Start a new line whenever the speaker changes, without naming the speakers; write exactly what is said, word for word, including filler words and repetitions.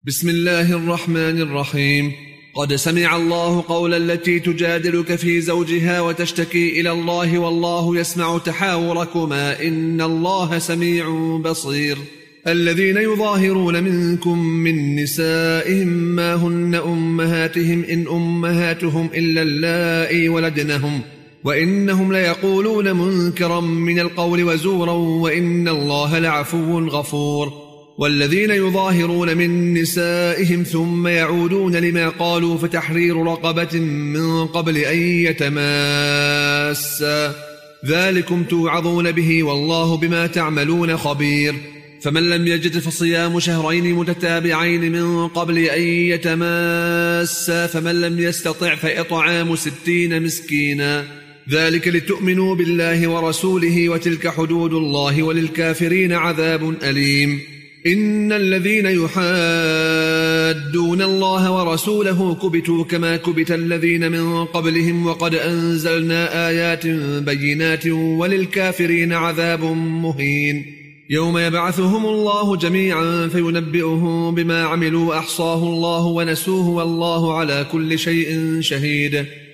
بسم الله الرحمن الرحيم. قد سمع الله قول التي تجادلك في زوجها وتشتكي إلى الله والله يسمع تحاوركما إن الله سميع بصير. الذين يظاهرون منكم من نسائهم ما هن أمهاتهم إن أمهاتهم إلا اللائي ولدنهم وإنهم ليقولون منكرا من القول وزورا وإن الله لعفو غفور. والذين يظاهرون من نسائهم ثم يعودون لما قالوا فتحرير رقبة من قبل أن يتماسا ذلكم توعظون به والله بما تعملون خبير. فمن لم يجد فصيام شهرين متتابعين من قبل أن يتماسا فمن لم يستطع فإطعام ستين مسكينا ذلك لتؤمنوا بالله ورسوله وتلك حدود الله وللكافرين عذاب أليم. إن الذين يحادون الله ورسوله كبتوا كما كبت الذين من قبلهم وقد أنزلنا آيات بينات وللكافرين عذاب مهين. يوم يبعثهم الله جميعا فينبئهم بما عملوا أحصاه الله ونسوه والله على كل شيء شهيد.